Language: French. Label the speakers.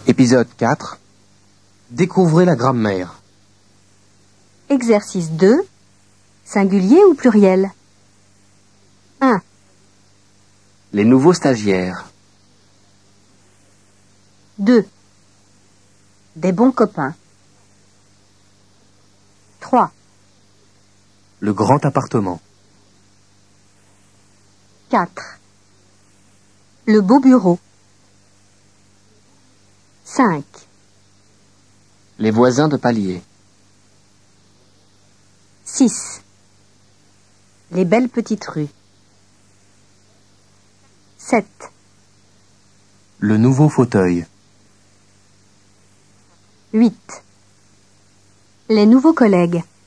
Speaker 1: Épisode 4. Découvrez la grammaire.
Speaker 2: Exercice 2. Singulier ou pluriel? 1,
Speaker 1: Les nouveaux stagiaires.
Speaker 2: 2. Des bons copains. 3,
Speaker 1: Le grand appartement.
Speaker 2: 4. Le beau bureau. 5,
Speaker 1: Les voisins de palier.
Speaker 2: 6. Les belles petites rues. 7,
Speaker 1: Le nouveau fauteuil.
Speaker 2: 8. Les nouveaux collègues.